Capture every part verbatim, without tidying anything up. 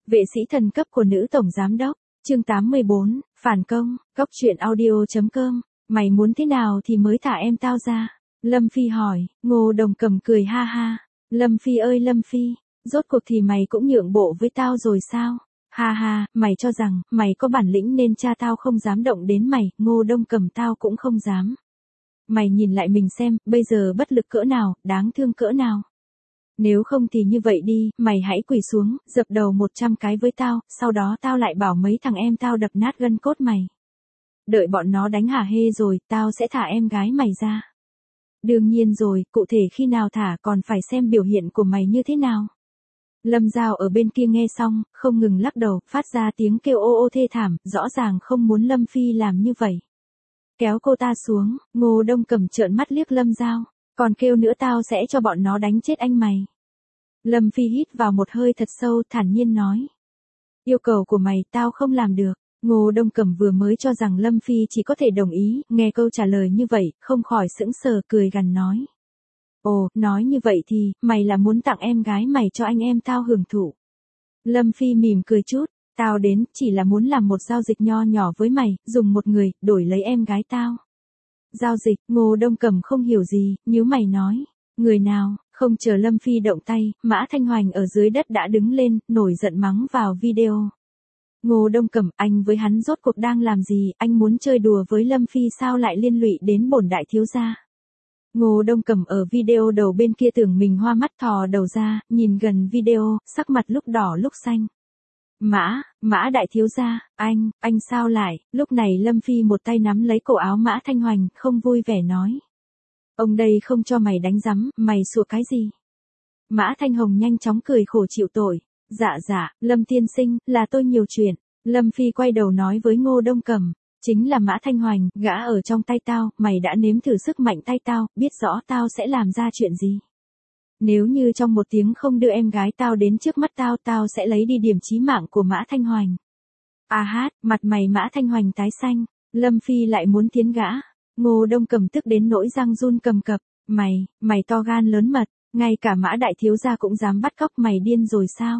Vệ sĩ thần cấp của nữ tổng giám đốc, chương tám mươi bốn, phản công, góc truyện audio.com, mày muốn thế nào thì mới thả em tao ra? Lâm Phi hỏi, Ngô Đồng Cầm cười ha ha, Lâm Phi ơi Lâm Phi, rốt cuộc thì mày cũng nhượng bộ với tao rồi sao? Ha ha, mày cho rằng, mày có bản lĩnh nên cha tao không dám động đến mày, Ngô Đông Cầm tao cũng không dám. Mày nhìn lại mình xem, bây giờ bất lực cỡ nào, đáng thương cỡ nào. Nếu không thì như vậy đi, mày hãy quỳ xuống, dập đầu một trăm cái với tao, sau đó tao lại bảo mấy thằng em tao đập nát gân cốt mày. Đợi bọn nó đánh hả hê rồi, tao sẽ thả em gái mày ra. Đương nhiên rồi, cụ thể khi nào thả còn phải xem biểu hiện của mày như thế nào. Lâm Giao ở bên kia nghe xong, không ngừng lắc đầu, phát ra tiếng kêu ô ô thê thảm, rõ ràng không muốn Lâm Phi làm như vậy. Kéo cô ta xuống, Ngô Đông Cầm trợn mắt liếc Lâm Giao, còn kêu nữa tao sẽ cho bọn nó đánh chết anh mày. Lâm Phi hít vào một hơi thật sâu, thản nhiên nói. Yêu cầu của mày tao không làm được. Ngô Đông Cầm vừa mới cho rằng Lâm Phi chỉ có thể đồng ý, nghe câu trả lời như vậy, không khỏi sững sờ cười gằn nói. Ồ, nói như vậy thì, mày là muốn tặng em gái mày cho anh em tao hưởng thụ. Lâm Phi mỉm cười chút, tao đến, chỉ là muốn làm một giao dịch nho nhỏ với mày, dùng một người, đổi lấy em gái tao. Giao dịch, Ngô Đông Cầm không hiểu gì, nhíu mày nói. Người nào, không chờ Lâm Phi động tay, Mã Thanh Hoành ở dưới đất đã đứng lên, nổi giận mắng vào video. Ngô Đông Cầm, anh với hắn rốt cuộc đang làm gì, anh muốn chơi đùa với Lâm Phi sao lại liên lụy đến bổn đại thiếu gia. Ngô Đông Cầm ở video đầu bên kia tưởng mình hoa mắt thò đầu ra, nhìn gần video, sắc mặt lúc đỏ lúc xanh. Mã, Mã đại thiếu gia, anh, anh sao lại, lúc này Lâm Phi một tay nắm lấy cổ áo Mã Thanh Hoành, không vui vẻ nói. Ông đây không cho mày đánh rắm, mày sủa cái gì? Mã Thanh Hồng nhanh chóng cười khổ chịu tội. Dạ dạ, Lâm tiên sinh, là tôi nhiều chuyện. Lâm Phi quay đầu nói với Ngô Đông Cầm, chính là Mã Thanh Hoành, gã ở trong tay tao, mày đã nếm thử sức mạnh tay tao, biết rõ tao sẽ làm ra chuyện gì. Nếu như trong một tiếng không đưa em gái tao đến trước mắt tao, tao sẽ lấy đi điểm chí mạng của Mã Thanh Hoành. À hát, mặt mày Mã Thanh Hoành tái xanh, Lâm Phi lại muốn tiến gã. Ngô Đông Cầm tức đến nỗi răng run cầm cập, mày, mày to gan lớn mật, ngay cả Mã đại thiếu gia cũng dám bắt cóc mày điên rồi sao?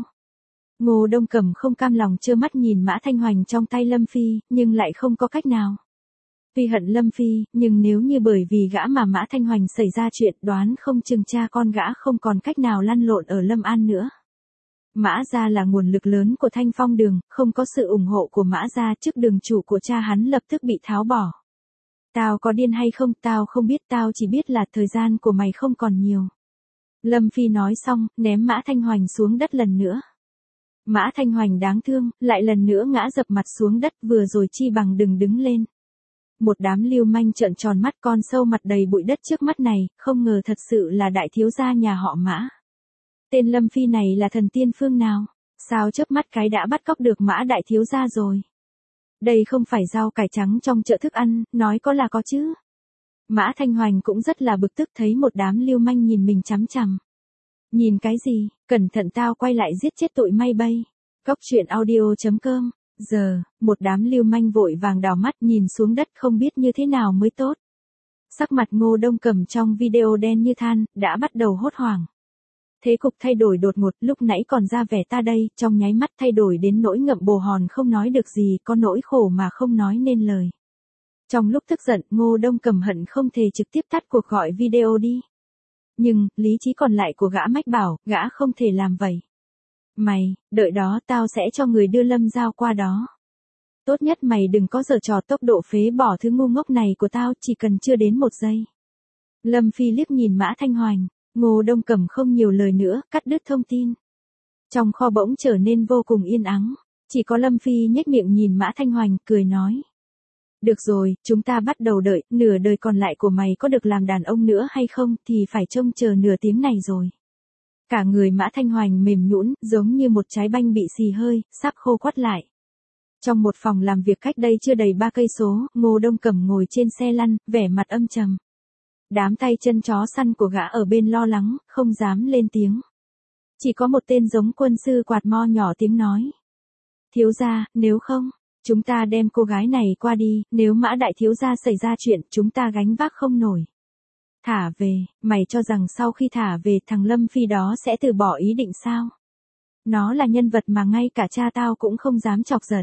Ngô Đông Cầm không cam lòng trơ mắt nhìn Mã Thanh Hoành trong tay Lâm Phi, nhưng lại không có cách nào. Tuy hận Lâm Phi, nhưng nếu như bởi vì gã mà Mã Thanh Hoành xảy ra chuyện đoán không chừng cha con gã không còn cách nào lăn lộn ở Lâm An nữa. Mã gia là nguồn lực lớn của Thanh Phong Đường, không có sự ủng hộ của Mã gia trước đường chủ của cha hắn lập tức bị tháo bỏ. Tao có điên hay không, tao không biết, tao chỉ biết là thời gian của mày không còn nhiều. Lâm Phi nói xong, ném Mã Thanh Hoành xuống đất lần nữa. Mã Thanh Hoành đáng thương, lại lần nữa ngã dập mặt xuống đất, vừa rồi chi bằng đừng đứng lên. Một đám lưu manh trợn tròn mắt, con sâu mặt đầy bụi đất trước mắt này, không ngờ thật sự là đại thiếu gia nhà họ Mã. Tên Lâm Phi này là thần tiên phương nào? Sao chớp mắt cái đã bắt cóc được Mã đại thiếu gia rồi? Đây không phải rau cải trắng trong chợ thức ăn, nói có là có chứ. Mã Thanh Hoành cũng rất là bực tức thấy một đám lưu manh nhìn mình chằm chằm. Nhìn cái gì, cẩn thận tao quay lại giết chết tụi may bay. Góc truyện audio.com, giờ, một đám lưu manh vội vàng đào mắt nhìn xuống đất không biết như thế nào mới tốt. Sắc mặt Ngô Đông Cầm trong video đen như than, đã bắt đầu hốt hoảng. Thế cục thay đổi đột ngột, lúc nãy còn ra vẻ ta đây, trong nháy mắt thay đổi đến nỗi ngậm bồ hòn không nói được gì, có nỗi khổ mà không nói nên lời. Trong lúc tức giận, Ngô Đông Cầm hận không thể trực tiếp tắt cuộc gọi video đi. Nhưng, lý trí còn lại của gã mách bảo, gã không thể làm vậy. Mày, đợi đó tao sẽ cho người đưa Lâm Giao qua đó. Tốt nhất mày đừng có giở trò tốc độ phế bỏ thứ ngu ngốc này của tao, chỉ cần chưa đến một giây. Lâm Phi liếc nhìn Mã Thanh Hoành, Ngô Đông Cầm không nhiều lời nữa, cắt đứt thông tin. Trong kho bỗng trở nên vô cùng yên ắng, chỉ có Lâm Phi nhếch miệng nhìn Mã Thanh Hoành, cười nói. Được rồi, chúng ta bắt đầu đợi, nửa đời còn lại của mày có được làm đàn ông nữa hay không thì phải trông chờ nửa tiếng này rồi. Cả người Mã Thanh Hoành mềm nhũn, giống như một trái banh bị xì hơi, sắp khô quắt lại. Trong một phòng làm việc cách đây chưa đầy ba cây số, Ngô Đông Cầm ngồi trên xe lăn, vẻ mặt âm trầm. Đám tay chân chó săn của gã ở bên lo lắng, không dám lên tiếng. Chỉ có một tên giống quân sư quạt mo nhỏ tiếng nói. Thiếu gia, nếu không, chúng ta đem cô gái này qua đi, nếu Mã đại thiếu gia xảy ra chuyện, chúng ta gánh vác không nổi. Thả về, mày cho rằng sau khi thả về thằng Lâm Phi đó sẽ từ bỏ ý định sao? Nó là nhân vật mà ngay cả cha tao cũng không dám chọc giận.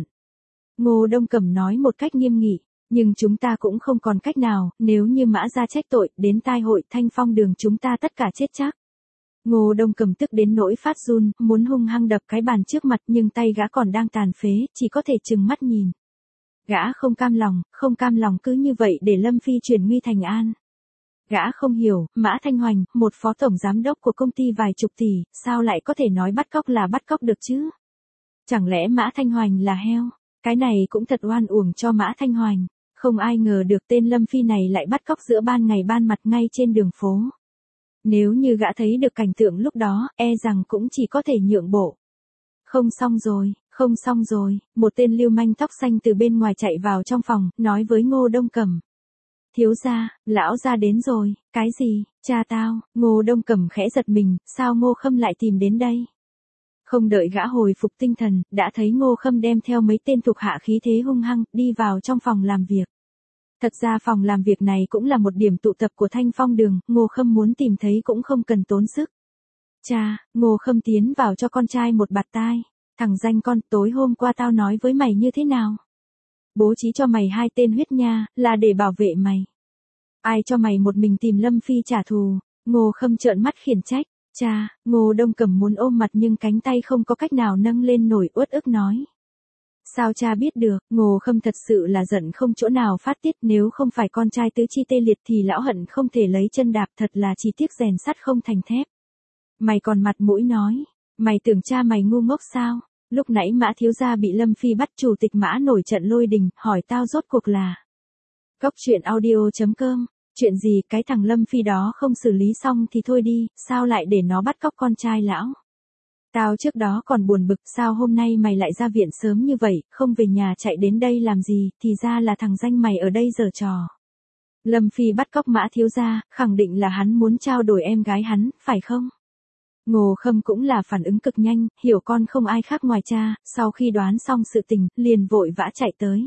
Ngô Đông Cẩm nói một cách nghiêm nghị, nhưng chúng ta cũng không còn cách nào, nếu như Mã gia trách tội, đến tai hội Thanh Phong đường chúng ta tất cả chết chắc. Ngô Đông Cẩm tức đến nỗi phát run, muốn hung hăng đập cái bàn trước mặt nhưng tay gã còn đang tàn phế, chỉ có thể trừng mắt nhìn. Gã không cam lòng, không cam lòng cứ như vậy để Lâm Phi chuyển nguy thành an. Gã không hiểu, Mã Thanh Hoành, một phó tổng giám đốc của công ty vài chục tỷ, sao lại có thể nói bắt cóc là bắt cóc được chứ? Chẳng lẽ Mã Thanh Hoành là heo? Cái này cũng thật oan uổng cho Mã Thanh Hoành. Không ai ngờ được tên Lâm Phi này lại bắt cóc giữa ban ngày ban mặt ngay trên đường phố. Nếu như gã thấy được cảnh tượng lúc đó, e rằng cũng chỉ có thể nhượng bộ. Không xong rồi, không xong rồi, một tên lưu manh tóc xanh từ bên ngoài chạy vào trong phòng, nói với Ngô Đông Cẩm. Thiếu gia, lão gia đến rồi. Cái gì? Cha tao? Ngô Đông Cẩm khẽ giật mình, sao Ngô Khâm lại tìm đến đây? Không đợi gã hồi phục tinh thần, đã thấy Ngô Khâm đem theo mấy tên thuộc hạ khí thế hung hăng, đi vào trong phòng làm việc. Thật ra phòng làm việc này cũng là một điểm tụ tập của Thanh Phong đường, Ngô Khâm muốn tìm thấy cũng không cần tốn sức. Cha, Ngô Khâm tiến vào cho con trai một bạt tai. Thằng danh con, tối hôm qua tao nói với mày như thế nào? Bố trí cho mày hai tên huyết nha, là để bảo vệ mày. Ai cho mày một mình tìm Lâm Phi trả thù? Ngô Khâm trợn mắt khiển trách. Cha, Ngô Đông Cẩm muốn ôm mặt nhưng cánh tay không có cách nào nâng lên nổi, uất ức nói. Sao cha biết được? Ngô Khâm thật sự là giận không chỗ nào phát tiết, nếu không phải con trai tứ chi tê liệt thì lão hận không thể lấy chân đạp, thật là chỉ tiếc rèn sắt không thành thép. Mày còn mặt mũi nói, mày tưởng cha mày ngu ngốc sao? Lúc nãy Mã thiếu gia bị Lâm Phi bắt, chủ tịch Mã nổi trận lôi đình, hỏi tao rốt cuộc là. Cóc truyện audio chấm com, chuyện gì, cái thằng Lâm Phi đó không xử lý xong thì thôi đi, sao lại để nó bắt cóc con trai lão? Tao trước đó còn buồn bực, sao hôm nay mày lại ra viện sớm như vậy, không về nhà chạy đến đây làm gì, thì ra là thằng danh mày ở đây giở trò. Lâm Phi bắt cóc Mã thiếu gia, khẳng định là hắn muốn trao đổi em gái hắn, phải không? Ngô Khâm cũng là phản ứng cực nhanh, hiểu con không ai khác ngoài cha, sau khi đoán xong sự tình, liền vội vã chạy tới.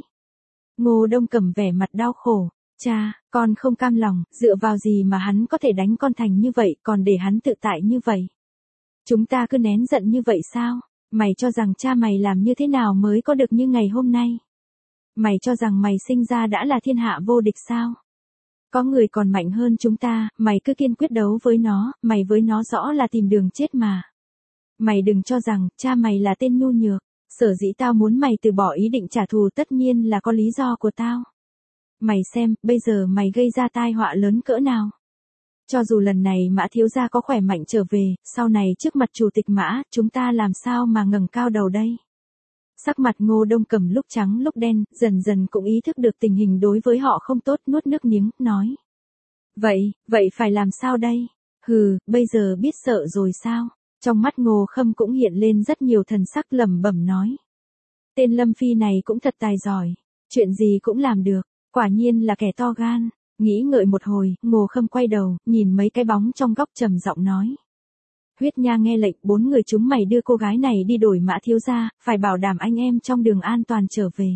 Ngô Đông Cẩm vẻ mặt đau khổ, cha, con không cam lòng, dựa vào gì mà hắn có thể đánh con thành như vậy, còn để hắn tự tại như vậy? Chúng ta cứ nén giận như vậy sao? Mày cho rằng cha mày làm như thế nào mới có được như ngày hôm nay? Mày cho rằng mày sinh ra đã là thiên hạ vô địch sao? Có người còn mạnh hơn chúng ta, mày cứ kiên quyết đấu với nó, mày với nó rõ là tìm đường chết mà. Mày đừng cho rằng, cha mày là tên nhu nhược, sở dĩ tao muốn mày từ bỏ ý định trả thù tất nhiên là có lý do của tao. Mày xem, bây giờ mày gây ra tai họa lớn cỡ nào. Cho dù lần này Mã thiếu gia có khỏe mạnh trở về, sau này trước mặt chủ tịch Mã, chúng ta làm sao mà ngẩng cao đầu đây? Sắc mặt Ngô Đông Cẩm lúc trắng lúc đen, dần dần cũng ý thức được tình hình đối với họ không tốt, nuốt nước miếng, nói. Vậy, vậy phải làm sao đây? Hừ, bây giờ biết sợ rồi sao? Trong mắt Ngô Khâm cũng hiện lên rất nhiều thần sắc, lẩm bẩm nói. Tên Lâm Phi này cũng thật tài giỏi, chuyện gì cũng làm được, quả nhiên là kẻ to gan. Nghĩ ngợi một hồi, Ngô Khâm quay đầu, nhìn mấy cái bóng trong góc trầm giọng nói. Huyết nha nghe lệnh, bốn người chúng mày đưa cô gái này đi đổi Mã thiếu gia, phải bảo đảm anh em trong đường an toàn trở về.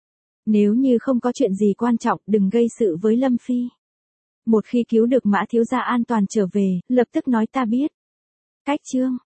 Nếu như không có chuyện gì quan trọng, đừng gây sự với Lâm Phi. Một khi cứu được Mã thiếu gia an toàn trở về, lập tức nói ta biết. Cách chương.